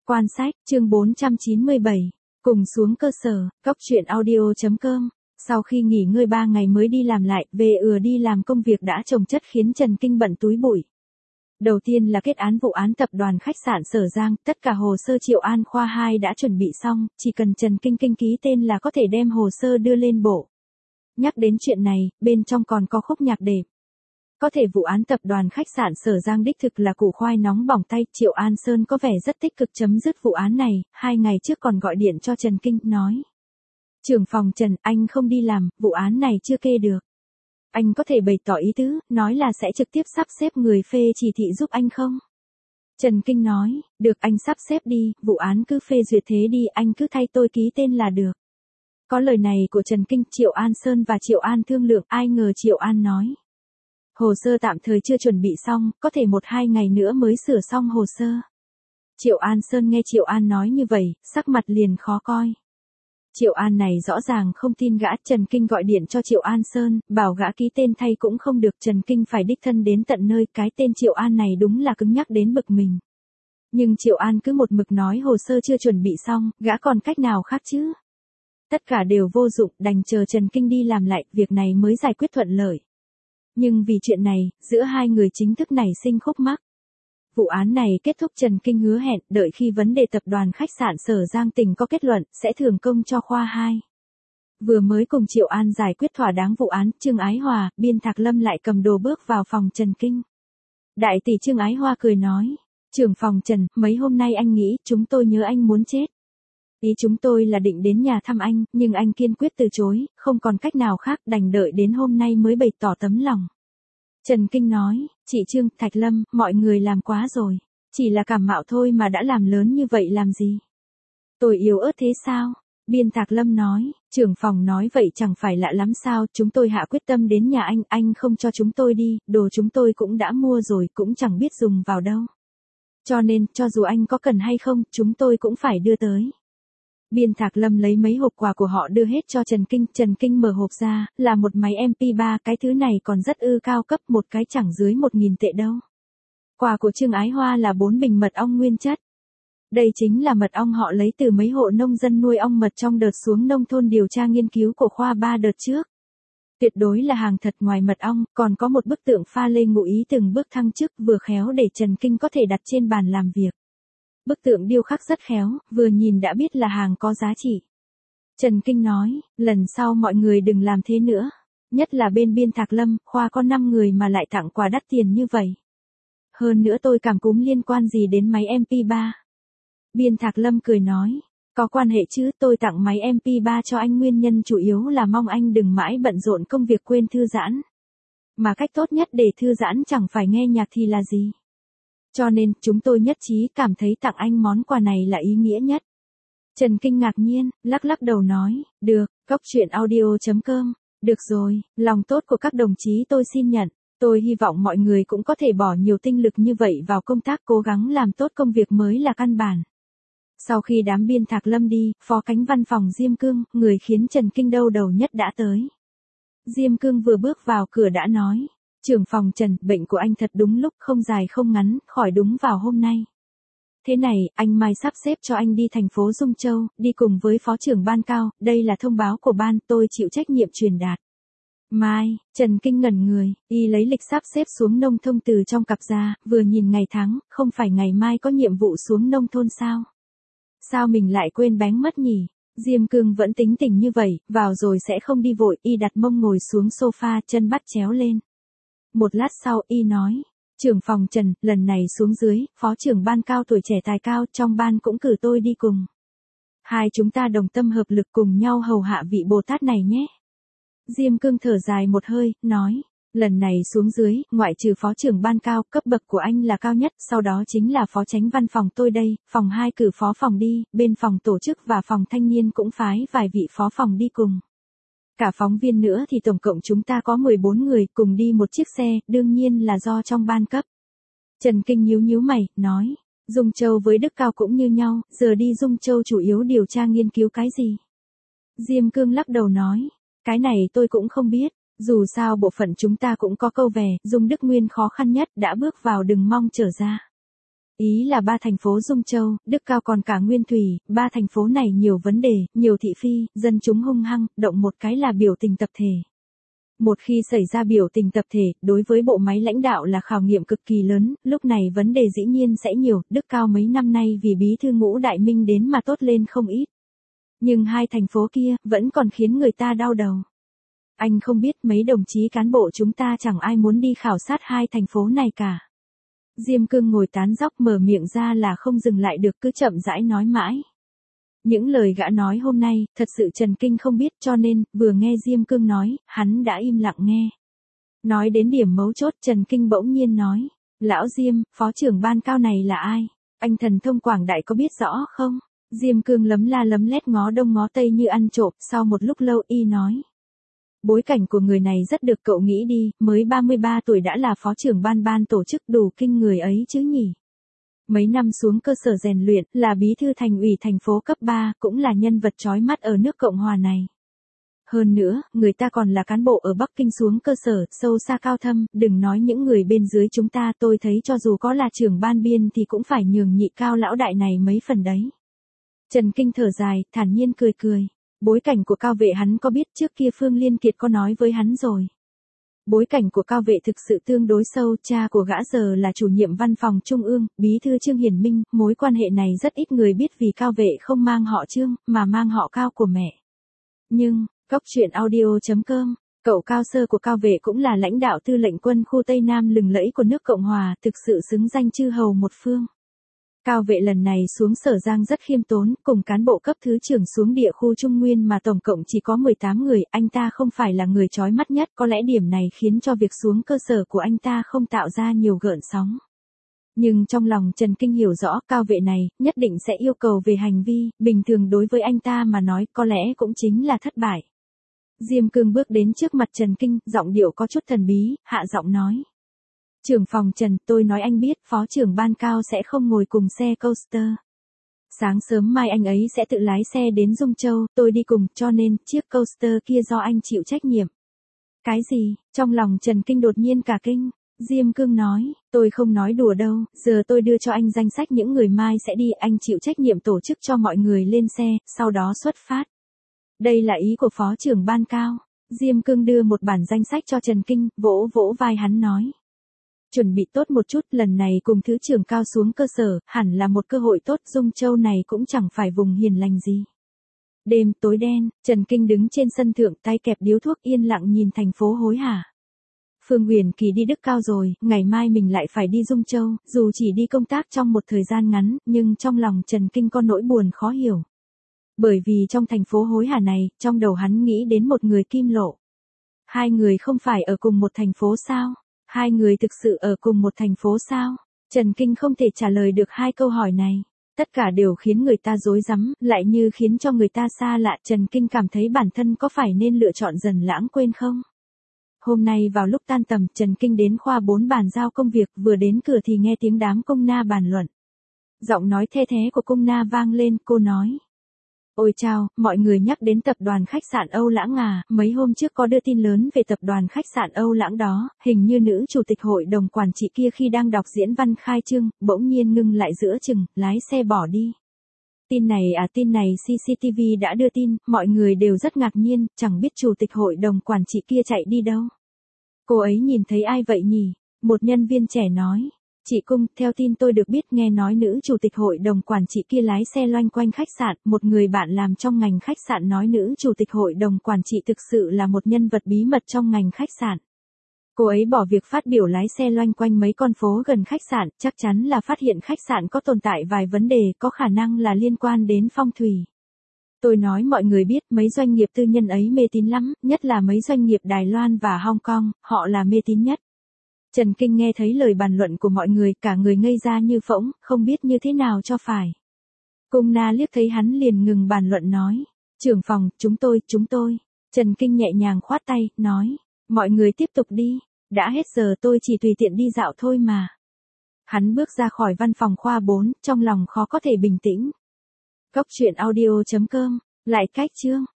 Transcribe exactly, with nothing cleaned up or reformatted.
Quan sách, chương bốn trăm chín mươi bảy. Cùng xuống cơ sở, cóc truyện audio.com. Sau khi nghỉ ngơi ba ngày mới đi làm lại, về ừa đi làm công việc đã chồng chất khiến Trần Kinh bận túi bụi. Đầu tiên là kết án vụ án tập đoàn khách sạn Sở Giang, tất cả hồ sơ Triệu An khoa hai đã chuẩn bị xong, chỉ cần Trần Kinh Kinh ký tên là có thể đem hồ sơ đưa lên bộ. Nhắc đến chuyện này, bên trong còn có khúc nhạc đệm. Có thể vụ án tập đoàn khách sạn Sở Giang đích thực là củ khoai nóng bỏng tay, Triệu An Sơn có vẻ rất tích cực chấm dứt vụ án này, hai ngày trước còn gọi điện cho Trần Kinh, nói. Trưởng phòng Trần, anh không đi làm, vụ án này chưa kê được. Anh có thể bày tỏ ý tứ, nói là sẽ trực tiếp sắp xếp người phê chỉ thị giúp anh không? Trần Kinh nói, được anh sắp xếp đi, vụ án cứ phê duyệt thế đi, anh cứ thay tôi ký tên là được. Có lời này của Trần Kinh, Triệu An Sơn và Triệu An thương lượng, ai ngờ Triệu An nói. Hồ sơ tạm thời chưa chuẩn bị xong, có thể một hai ngày nữa mới sửa xong hồ sơ. Triệu An Sơn nghe Triệu An nói như vậy, sắc mặt liền khó coi. Triệu An này rõ ràng không tin gã, Trần Kinh gọi điện cho Triệu An Sơn, bảo gã ký tên thay cũng không được, Trần Kinh phải đích thân đến tận nơi, cái tên Triệu An này đúng là cứng nhắc đến bực mình. Nhưng Triệu An cứ một mực nói hồ sơ chưa chuẩn bị xong, gã còn cách nào khác chứ? Tất cả đều vô dụng, đành chờ Trần Kinh đi làm lại, việc này mới giải quyết thuận lợi. Nhưng vì chuyện này, giữa hai người chính thức nảy sinh khúc mắc. Vụ án này kết thúc, Trần Kinh hứa hẹn, đợi khi vấn đề tập đoàn khách sạn Sở Giang tỉnh có kết luận, sẽ thưởng công cho khoa hai. Vừa mới cùng Triệu An giải quyết thỏa đáng vụ án, Trương Ái Hòa, Biên Thạc Lâm lại cầm đồ bước vào phòng Trần Kinh. Đại tỷ Trương Ái Hòa cười nói, trưởng phòng Trần, mấy hôm nay anh nghĩ, chúng tôi nhớ anh muốn chết. Ý chúng tôi là định đến nhà thăm anh, nhưng anh kiên quyết từ chối, không còn cách nào khác, đành đợi đến hôm nay mới bày tỏ tấm lòng. Trần Kinh nói, chị Trương, Thạch Lâm, mọi người làm quá rồi. Chỉ là cảm mạo thôi mà đã làm lớn như vậy làm gì? Tôi yếu ớt thế sao? Biên Thạc Lâm nói, trưởng phòng nói vậy chẳng phải lạ lắm sao, chúng tôi hạ quyết tâm đến nhà anh, anh không cho chúng tôi đi, đồ chúng tôi cũng đã mua rồi, cũng chẳng biết dùng vào đâu. Cho nên, cho dù anh có cần hay không, chúng tôi cũng phải đưa tới. Biên Thạc Lâm lấy mấy hộp quà của họ đưa hết cho Trần Kinh, Trần Kinh mở hộp ra, là một máy em pê ba, cái thứ này còn rất ư cao cấp, một cái chẳng dưới một nghìn tệ đâu. Quà của Trương Ái Hoa là bốn bình mật ong nguyên chất. Đây chính là mật ong họ lấy từ mấy hộ nông dân nuôi ong mật trong đợt xuống nông thôn điều tra nghiên cứu của khoa ba đợt trước. Tuyệt đối là hàng thật, ngoài mật ong, còn có một bức tượng pha lê ngụ ý từng bước thăng chức, vừa khéo để Trần Kinh có thể đặt trên bàn làm việc. Bức tượng điêu khắc rất khéo, vừa nhìn đã biết là hàng có giá trị. Trần Kinh nói, lần sau mọi người đừng làm thế nữa. Nhất là bên Biên Thạc Lâm, khoa có năm người mà lại tặng quà đắt tiền như vậy. Hơn nữa tôi cảm cúm liên quan gì đến máy em pê ba? Biên Thạc Lâm cười nói, có quan hệ chứ, tôi tặng máy em pê ba cho anh nguyên nhân chủ yếu là mong anh đừng mãi bận rộn công việc quên thư giãn. Mà cách tốt nhất để thư giãn chẳng phải nghe nhạc thì là gì? Cho nên, chúng tôi nhất trí cảm thấy tặng anh món quà này là ý nghĩa nhất. Trần Kinh ngạc nhiên, lắc lắc đầu nói, được, cóc truyện audio.com, được rồi, lòng tốt của các đồng chí tôi xin nhận. Tôi hy vọng mọi người cũng có thể bỏ nhiều tinh lực như vậy vào công tác, cố gắng làm tốt công việc mới là căn bản. Sau khi đám Biên Thạc Lâm đi, phó cánh văn phòng Diêm Cương, người khiến Trần Kinh đau đầu nhất đã tới. Diêm Cương vừa bước vào cửa đã nói. Trưởng phòng Trần, bệnh của anh thật đúng lúc, không dài không ngắn, khỏi đúng vào hôm nay. Thế này, anh mai sắp xếp cho anh đi thành phố Dung Châu, đi cùng với phó trưởng ban Cao, đây là thông báo của ban, tôi chịu trách nhiệm truyền đạt. Mai, Trần Kinh ngẩn người, y lấy lịch sắp xếp xuống nông thôn từ trong cặp ra, vừa nhìn ngày tháng, không phải ngày mai có nhiệm vụ xuống nông thôn sao? Sao mình lại quên bén mất nhỉ? Diêm Cương vẫn tính tình như vậy, vào rồi sẽ không đi vội, y đặt mông ngồi xuống sofa, chân bắt chéo lên. Một lát sau y nói, trưởng phòng Trần, lần này xuống dưới, phó trưởng ban Cao tuổi trẻ tài cao, trong ban cũng cử tôi đi cùng. Hai chúng ta đồng tâm hợp lực cùng nhau hầu hạ vị Bồ Tát này nhé. Diêm Cương thở dài một hơi, nói, lần này xuống dưới, ngoại trừ phó trưởng ban Cao, cấp bậc của anh là cao nhất, sau đó chính là phó chánh văn phòng tôi đây, phòng hai cử phó phòng đi, bên phòng tổ chức và phòng thanh niên cũng phái vài vị phó phòng đi cùng. Cả phóng viên nữa thì tổng cộng chúng ta có mười bốn người cùng đi một chiếc xe, đương nhiên là do trong ban cấp. Trần Kinh nhíu nhíu mày, nói, Dung Châu với Đức Cao cũng như nhau, giờ đi Dung Châu chủ yếu điều tra nghiên cứu cái gì? Diêm Cương lắc đầu nói, cái này tôi cũng không biết, dù sao bộ phận chúng ta cũng có câu về, Dung Đức Nguyên khó khăn nhất, đã bước vào đừng mong trở ra. Ý là ba thành phố Dung Châu, Đức Cao còn cả Nguyên Thủy, ba thành phố này nhiều vấn đề, nhiều thị phi, dân chúng hung hăng, động một cái là biểu tình tập thể. Một khi xảy ra biểu tình tập thể, đối với bộ máy lãnh đạo là khảo nghiệm cực kỳ lớn, lúc này vấn đề dĩ nhiên sẽ nhiều, Đức Cao mấy năm nay vì bí thư Ngũ Đại Minh đến mà tốt lên không ít. Nhưng hai thành phố kia, vẫn còn khiến người ta đau đầu. Anh không biết mấy đồng chí cán bộ chúng ta chẳng ai muốn đi khảo sát hai thành phố này cả. Diêm Cương ngồi tán dóc mở miệng ra là không dừng lại được cứ chậm rãi nói mãi. Những lời gã nói hôm nay, thật sự Trần Kinh không biết cho nên, vừa nghe Diêm Cương nói, hắn đã im lặng nghe. Nói đến điểm mấu chốt Trần Kinh bỗng nhiên nói, Lão Diêm, phó trưởng ban cao này là ai? Anh thần thông quảng đại có biết rõ không? Diêm Cương lấm la lấm lét ngó đông ngó tây như ăn trộm, sau một lúc lâu y nói. Bối cảnh của người này rất được cậu nghĩ đi, mới ba mươi ba tuổi đã là phó trưởng ban ban tổ chức đủ kinh người ấy chứ nhỉ. Mấy năm xuống cơ sở rèn luyện, là bí thư thành ủy thành phố cấp ba, cũng là nhân vật chói mắt ở nước Cộng hòa này. Hơn nữa, người ta còn là cán bộ ở Bắc Kinh xuống cơ sở, sâu xa cao thâm, đừng nói những người bên dưới chúng ta, tôi thấy cho dù có là trưởng ban biên thì cũng phải nhường nhị Cao lão đại này mấy phần đấy. Trần Kinh thở dài, thản nhiên cười cười. Bối cảnh của Cao Vệ hắn có biết, trước kia Phương Liên Kiệt có nói với hắn rồi. Bối cảnh của Cao Vệ thực sự tương đối sâu, cha của gã giờ là chủ nhiệm văn phòng Trung ương, bí thư Trương Hiển Minh, mối quan hệ này rất ít người biết vì Cao Vệ không mang họ Trương, mà mang họ Cao của mẹ. Nhưng, Cóc truyện audio chấm com, cậu Cao Sơ của Cao Vệ cũng là lãnh đạo tư lệnh quân khu Tây Nam lừng lẫy của nước Cộng hòa, thực sự xứng danh chư hầu một phương. Cao Vệ lần này xuống Sở Giang rất khiêm tốn, cùng cán bộ cấp thứ trưởng xuống địa khu Trung Nguyên mà tổng cộng chỉ có mười tám người, anh ta không phải là người chói mắt nhất, có lẽ điểm này khiến cho việc xuống cơ sở của anh ta không tạo ra nhiều gợn sóng. Nhưng trong lòng Trần Kinh hiểu rõ Cao Vệ này, nhất định sẽ yêu cầu về hành vi, bình thường đối với anh ta mà nói có lẽ cũng chính là thất bại. Diêm Cương bước đến trước mặt Trần Kinh, giọng điệu có chút thần bí, hạ giọng nói. Trưởng phòng Trần, tôi nói anh biết, phó trưởng ban Cao sẽ không ngồi cùng xe coaster. Sáng sớm mai anh ấy sẽ tự lái xe đến Dung Châu, tôi đi cùng, cho nên, chiếc coaster kia do anh chịu trách nhiệm. Cái gì? Trong lòng Trần Kinh đột nhiên cả kinh. Diêm Cương nói, tôi không nói đùa đâu, giờ tôi đưa cho anh danh sách những người mai sẽ đi, anh chịu trách nhiệm tổ chức cho mọi người lên xe, sau đó xuất phát. Đây là ý của phó trưởng ban Cao. Diêm Cương đưa một bản danh sách cho Trần Kinh, vỗ vỗ vai hắn nói. Chuẩn bị tốt một chút, lần này cùng thứ trưởng Cao xuống cơ sở, hẳn là một cơ hội tốt, Dung Châu này cũng chẳng phải vùng hiền lành gì. Đêm tối đen, Trần Kinh đứng trên sân thượng tay kẹp điếu thuốc yên lặng nhìn thành phố hối hả. Phương Huyền Kỳ đi Đức Cao rồi, ngày mai mình lại phải đi Dung Châu, dù chỉ đi công tác trong một thời gian ngắn, nhưng trong lòng Trần Kinh có nỗi buồn khó hiểu. Bởi vì trong thành phố hối hả này, trong đầu hắn nghĩ đến một người Kim Lộ. Hai người không phải ở cùng một thành phố sao? Hai người thực sự ở cùng một thành phố sao? Trần Kinh không thể trả lời được hai câu hỏi này. Tất cả đều khiến người ta rối rắm, lại như khiến cho người ta xa lạ. Trần Kinh cảm thấy bản thân có phải nên lựa chọn dần lãng quên không? Hôm nay vào lúc tan tầm, Trần Kinh đến khoa bốn bàn giao công việc, vừa đến cửa thì nghe tiếng đám công na bàn luận. Giọng nói the thế của công na vang lên, cô nói. Ôi chao, mọi người nhắc đến tập đoàn khách sạn Âu Lãng à, mấy hôm trước có đưa tin lớn về tập đoàn khách sạn Âu Lãng đó, hình như nữ chủ tịch hội đồng quản trị kia khi đang đọc diễn văn khai trương, bỗng nhiên ngưng lại giữa chừng, lái xe bỏ đi. Tin này à tin này xê xê tê vê đã đưa tin, mọi người đều rất ngạc nhiên, chẳng biết chủ tịch hội đồng quản trị kia chạy đi đâu. Cô ấy nhìn thấy ai vậy nhỉ? Một nhân viên trẻ nói. Chị Cung, theo tin tôi được biết nghe nói nữ chủ tịch hội đồng quản trị kia lái xe loanh quanh khách sạn, một người bạn làm trong ngành khách sạn nói nữ chủ tịch hội đồng quản trị thực sự là một nhân vật bí mật trong ngành khách sạn. Cô ấy bỏ việc phát biểu lái xe loanh quanh mấy con phố gần khách sạn, chắc chắn là phát hiện khách sạn có tồn tại vài vấn đề, có khả năng là liên quan đến phong thủy. Tôi nói mọi người biết mấy doanh nghiệp tư nhân ấy mê tín lắm, nhất là mấy doanh nghiệp Đài Loan và Hong Kong, họ là mê tín nhất. Trần Kinh nghe thấy lời bàn luận của mọi người, cả người ngây ra như phỗng, không biết như thế nào cho phải. Cung Na liếc thấy hắn liền ngừng bàn luận nói, trưởng phòng, chúng tôi, chúng tôi. Trần Kinh nhẹ nhàng khoát tay, nói, mọi người tiếp tục đi, đã hết giờ tôi chỉ tùy tiện đi dạo thôi mà. Hắn bước ra khỏi văn phòng khoa bốn, trong lòng khó có thể bình tĩnh. Cóc truyện audio chấm com, lại cách chương.